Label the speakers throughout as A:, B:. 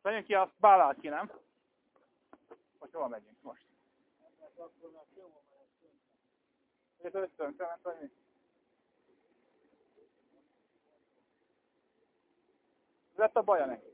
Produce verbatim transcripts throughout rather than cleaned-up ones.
A: Menjünk ki, azt bálál ki, nem? Vagy hova megyünk most? Itt összönke, nem tudom mi. Ez lett a baja neki.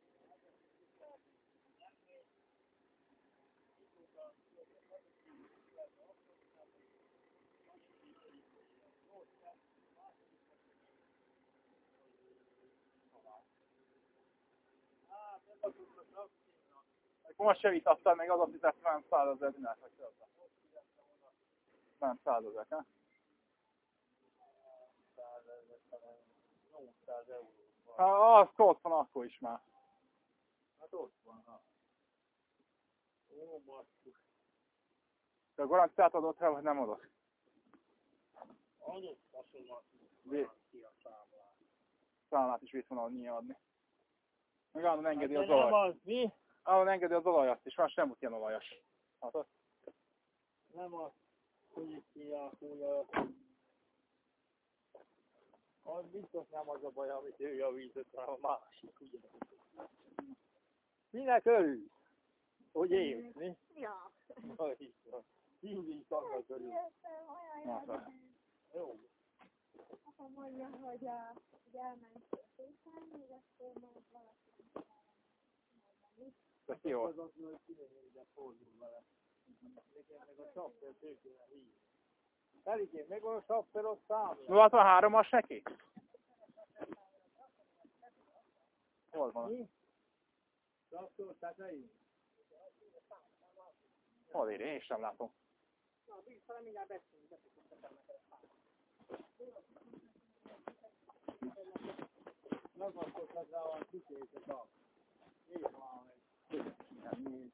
A: Most se vitattál, még az azt hiszett, nem százezer dinár, vagy többen. Nem százezer, ne? Ha az ott van, akkor is már.
B: Hát ott van, ha. Ó, basszus.
A: De a garanciát adott el, vagy nem adott?
B: Adott faszomat. Ki a számlát.
A: Számlát is vissza tudni adni. Meg állandóan engedi
B: Hát
A: az olaj.
B: nem az, mi?
A: Állandóan engedi az olajat, és más nem volt ilyen olajas. Hatod?
B: Nem az, hogy itt kiákulja. Az biztos nem az a baj, amit ő javított, hanem a másik, ugye? Minek örül? Hogy én, mi?
C: Ja.
B: Hogy mindig annak örül. Jó.
C: Apa mondja, hogy, a, hogy elment sétálni, és akkor majd valaki mondani.
A: Ez jó.
B: Az az, hogy kinézve fordul vele. Nekem meg a sapper tőkéne hív. Felikén, meg van a sapper ott számla.
A: nulla hatvanhárom-as neki? Hol van?
B: Mi? Sapper tetején.
A: Hol ér? Én is sem látom.
C: Na, biztos, mindjárt beszélünk, beszélünk.
B: Nem kapcsoltad rá a kitétet a... Nézd már meg.
A: Nem, mi?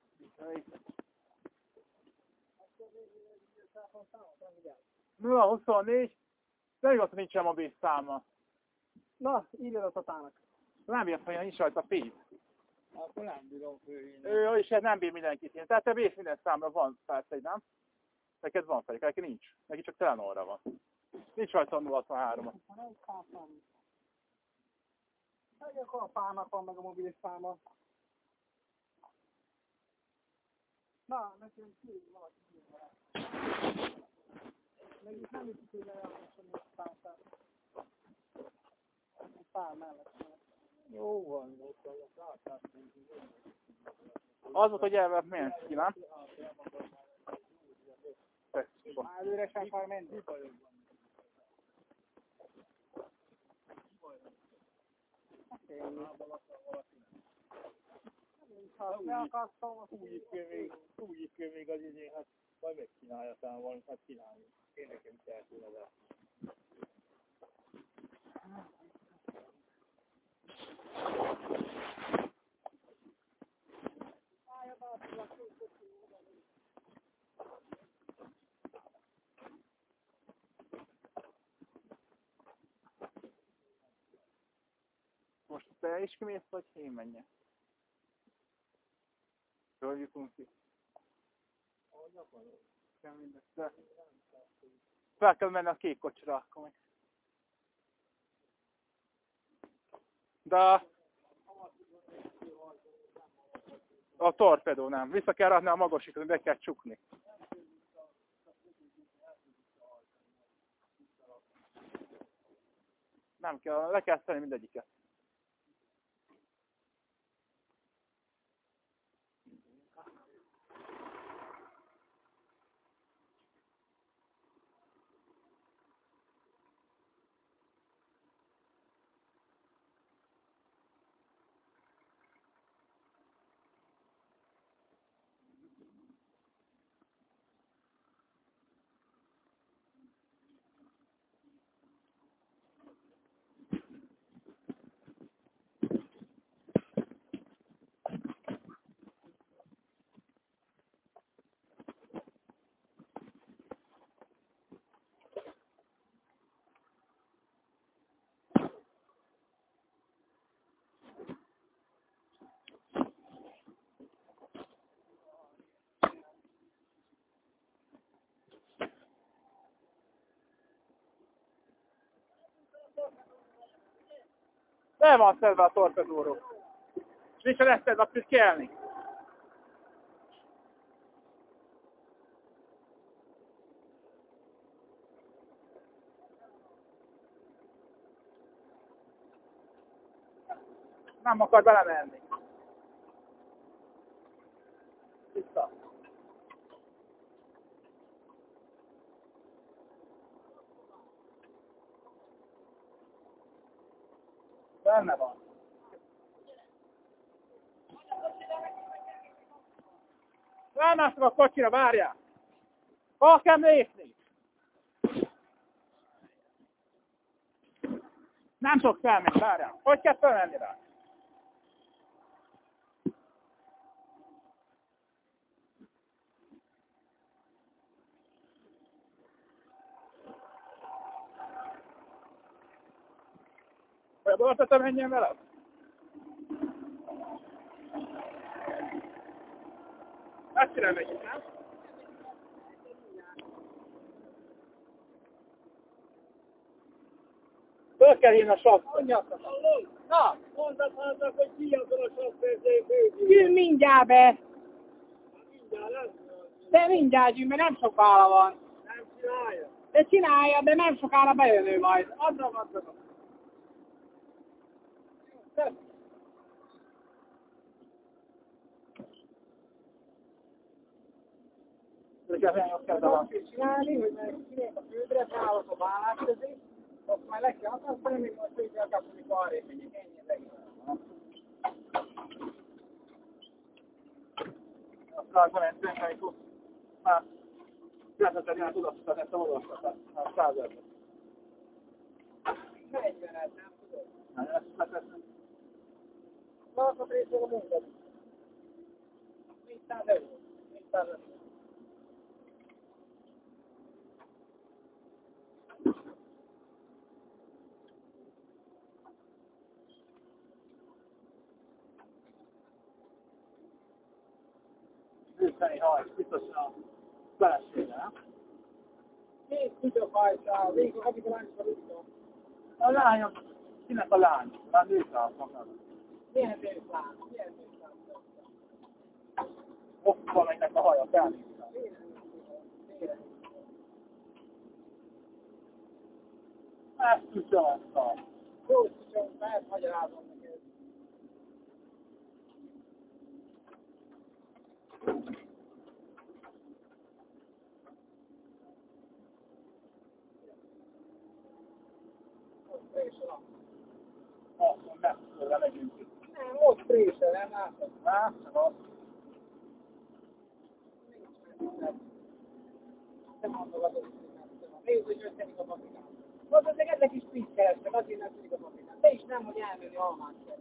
A: nulla huszonnégy. De igaz, hogy nincsen mobil száma.
C: Na, írjad a tatának.
A: Nem bírsz, hogy nincs rajta pénz.
B: Akkor nem bírom főhinni.
A: Ő is nem bír mindenkit ilyen. Tehát te bírsz minden számra, van persze, nem? Neked van pedig, neki nincs. Neki csak Telenorra van. Nincs rajta a nulla hatvanhárom.
C: Nem kápám. Egy akkor a pának van meg a mobil száma. Na, nekem ki valaki kívül. Meg itt nem is tudja elmondani a számát. A szám mellett.
B: Jó van, ott a látás.
A: Az volt, hogy elvett milyen ki, nem?
C: Már üresen far menni.
B: Úgy itt kell még az idén, hát majd megcsinálja talán valamit, hát csináljuk. Én nekem is el kéne rá.
A: Most te is kimész, vagy én menjek? Hol jutunk ki?
B: Ahogy akarod.
A: Kell mindegy, de... Fel kell menni a kék kocsira, akkor meg. De... A torpedó nem. Vissza kell rakni a magasítót, be kell csukni. Nem kell, le kell szenni mindegyiket. Le van szedve a torpedóról. Nincs a letted, akkor kelni. Nem akar belemenni. Vissza. Benne van. Rámászok a kocsira, várjál! Hol kell lépni? Nem tudok felmenni, várjál. Hogy kell felmenni rá? Vagy boltot menjen veled? Messzire megyünk, nem? Föl kell hívni a sofőrt.
B: Na, mondtad annak, hogy ki azon a sofőrzői főző.
D: Gyűn mindjárt be!
B: Mindjárt lesz.
D: De mindjárt gyűn, mert nem sok bála van.
B: Nem csinálja.
D: De csinálja, de nem sokára bejön ő majd. Adra adra. Azt kell csinálni, hogy meg kinék a földre, felállok a bálák közé, azt már le kell akasztani, még most úgy kell kapni, mikor arrébb megyek. Ennyi az egész.
A: Aztán van egy szépen, amikor már kezdetlen ilyen tudatosat ezt a olvastat, a században.
D: negyvenet, nem tudod.
A: Na, ezt leteszem.
D: Na, akkor részleg a munkát. négyszáz euró. négyszáz euró.
A: Őszeni hajt, biztosan a felesége, nem?
D: Két kutyafajta, végül akik a lányokra vissza.
A: A lányom, kinek a lány? Már nőkre azt mondod.
D: Milyen nőklán? Milyen nőklán?
A: Ott van ennek a haja, felnéztem. Ezt tudja azt a...
D: Jó, csak ezt magyarázom neked.
A: Azt mondom, nem megyünk ki.
D: Nem, ott prése, nem látod.
A: Lássam azt.
D: Nem mondogatod, hogy nem tudom. Nézd, hogy összenik a paprikát. Mondod, hogy ezek is mit kerestek, azért nem tudik a paprikát. Te is nem, hogy elmenni almát kell.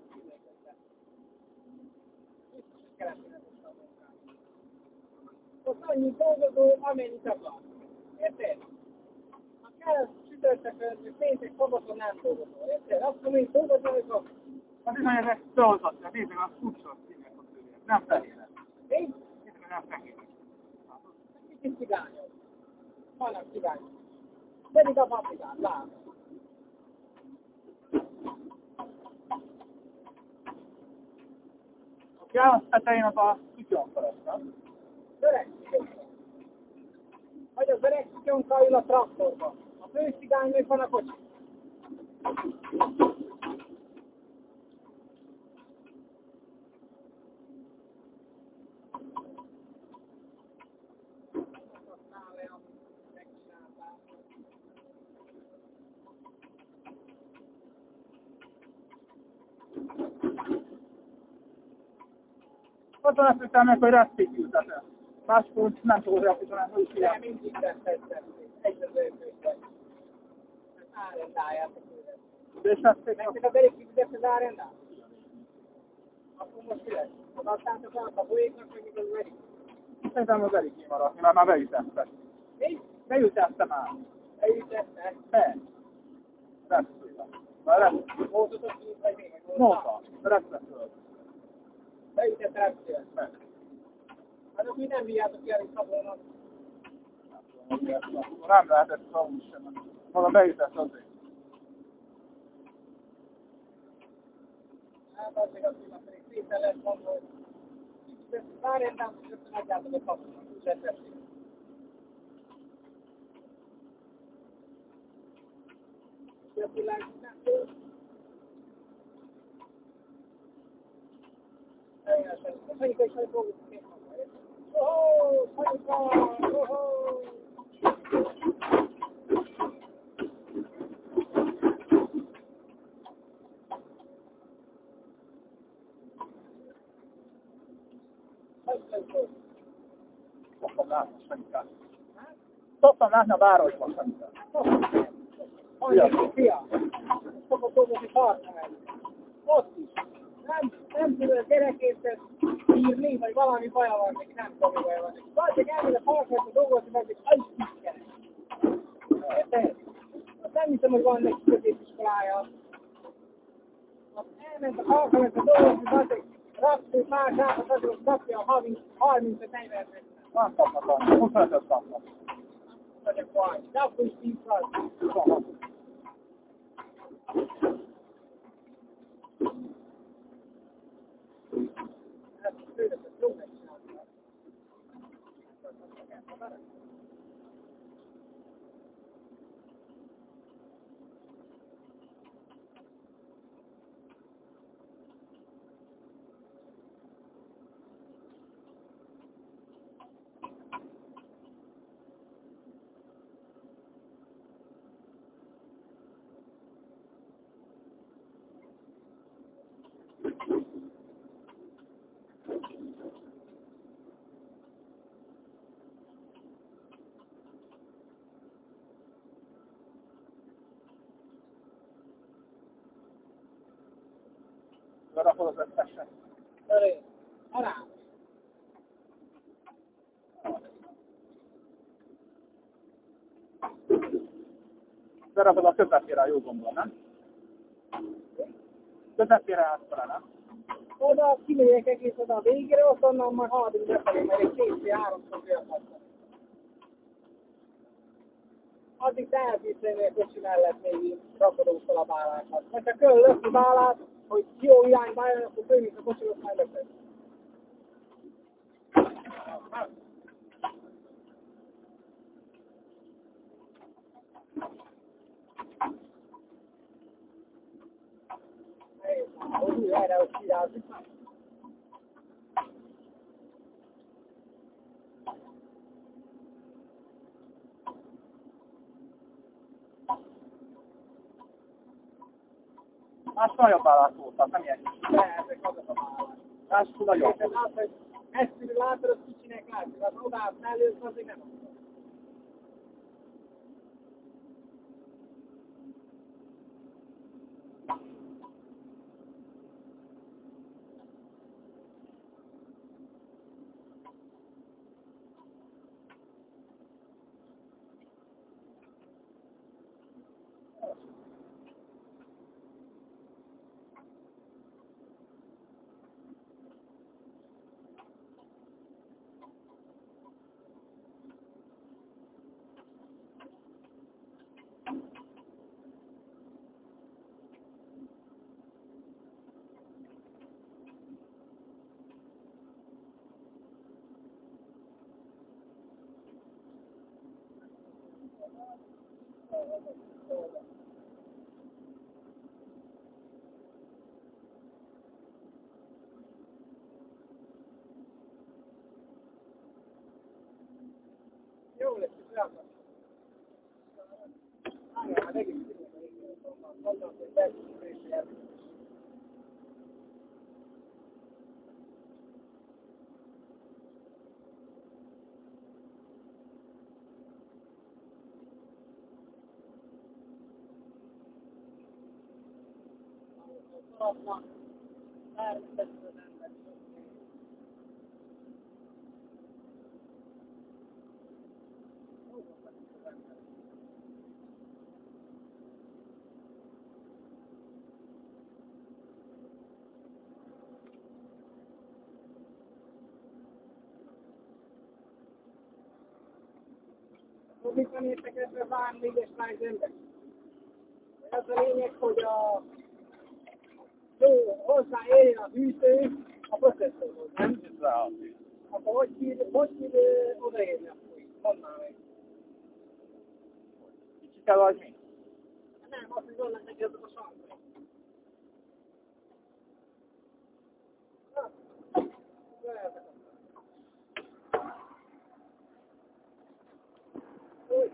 D: Biztos, hogy keresni nem is a munkát. Ott annyi dolgozó, amennyit akar. Érted? Ha kell csütörtökön, hogy péntek szabadon nem dolgozol. Érted? Akkor még dolgozol, hogy kapsz.
A: Hát bizony ezek dolgozott, nézd meg a futsot színek a szőnyeg. Nem fehéret.
D: Én?
A: Nézd meg, nem fehéret.
D: Kicsit cigányok. Vannak cigányok. Pedig a paprikát, látom.
A: Ja, a tetején az a kutyon felett,
D: Öreg cigyonka. Vagy az öreg cigyonka ül a traktorban. A fő cigány még van a kocsi.
A: Ott van azt hiszem meg, hogy resztik ültetem. Máskor nem tudod resztik, hanem hogy is
D: De
A: ilyen.
D: mindig tettem. Egy az őkőség. Árendálják a főre.
A: És resztik.
D: Nektek a belép kifizet az árendál? Akkor most mi lesz? Adtátok el a folyéknak, hogy mikor verik?
A: Szerintem az elég kimaradni, mert már beütettek.
D: Mi?
A: Beütettem már.
D: Elütettek?
A: Be. Resztőle. Már resztőle.
D: Módotok ki, vagy még?
A: Móta. Resztőle.
D: Beütett repszél.
A: Be.
D: Hát akkor nem bírjátok ki elég szabolnak.
A: Nem lehetett szavul sem. Maga beütett azért.
D: Hát azért azt mondom, hogy szépen lesz mondva, hogy várjál, nem szépen adjátok a kapcsolat, úgy lesz esik. És a világ nem től. Sanyika is majd fogjuk ki. Ohó, Sanyika, ohó!
A: Szoktam látni a Sanyikát. Szoktam látni a városban Sanyikát.
D: Anyagi fia. Szokott dolgozni partner. Ott is. Nem, nem tudod a gyerekészet írni, vagy valami baja van neki, nem tudom, mi baja van neki. Vagy elmegy a partnerbe dolgozni, vagy egy agyszikkeres. Érted? Azt nem hiszem, hogy van neki középiskolája. Azt elment a partnerbe dolgozni, vagy raksz más ápat, azért kapja a havi harminc-negyven.
A: Nem kapnak annyi, huszonötöt kapnak.
D: Vagy akkor annyi. De akkor is tíz van. Hát, főleg, hogy jó megcsinálni.
A: Berakod az összeset.
D: Öré, arám.
A: Berakod a közepére, jó gondolom, nem? Közepére átfele, nem?
D: Oda kimegyek egész oda a végére, ott onnan majd haladunk befelé, mert egy két-háromszor félhatnak. Addig te elbízélni a kocsi mellett még rakodunk fel a bálákat. Hogyha kell lökni bálát, hogy jó irányba jön, akkor főnünk a kocsikat majd lökni. Úgy erre, hogy kirázni.
A: Más nagyobb állát voltak, nem ilyen kis.
D: De ezek azok a bálák.
A: Más nagyobb.
D: Érted át, hogy ezt látod, azt kicsinek látjuk, az odább mellősz, azért nem az. Jó lesz, és rákap. Állja, hát egész szívesen mondom, hogy beszélni és Szarabnak, természetesen az ember. Mit van értekezve Várnégyes Lájzenben? Az a lényeg, hogy a jó, hozzáérjen a hűtő a processzorhoz, nem?
A: Rá.
D: Akkor hogy hír, hogy hír odaérni a fújt? Mondd már meg.
A: Kicsi kell vagy mi?
D: Nem, azt, hogy vannak neki azok a sarkok. Na, lehetek. Úgy.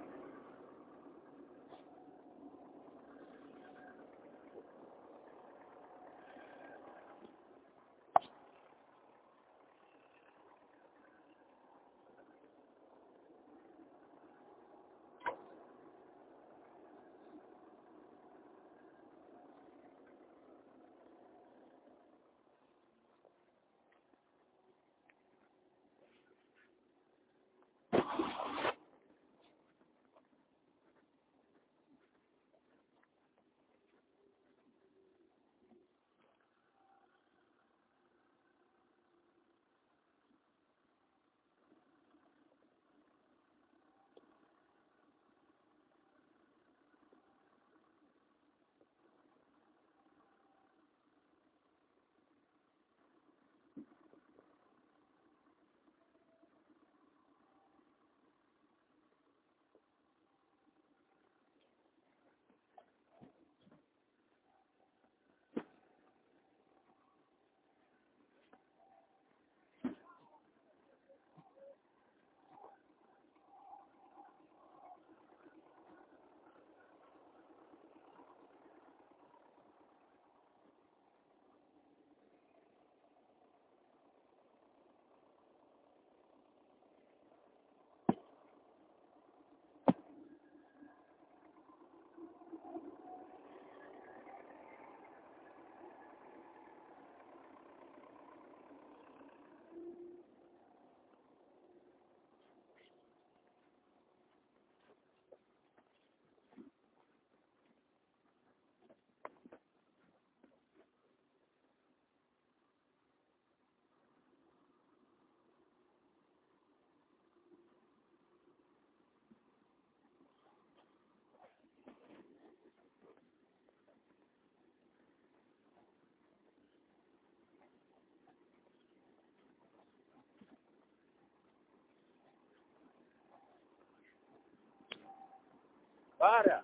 A: Várjál!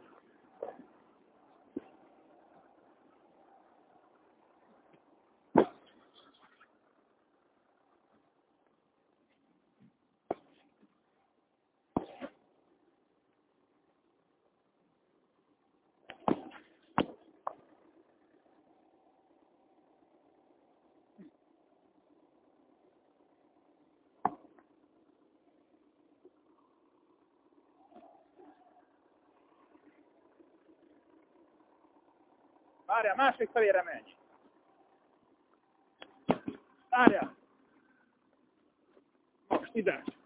A: Várjál, másik felére menj! Várjál! Most ide!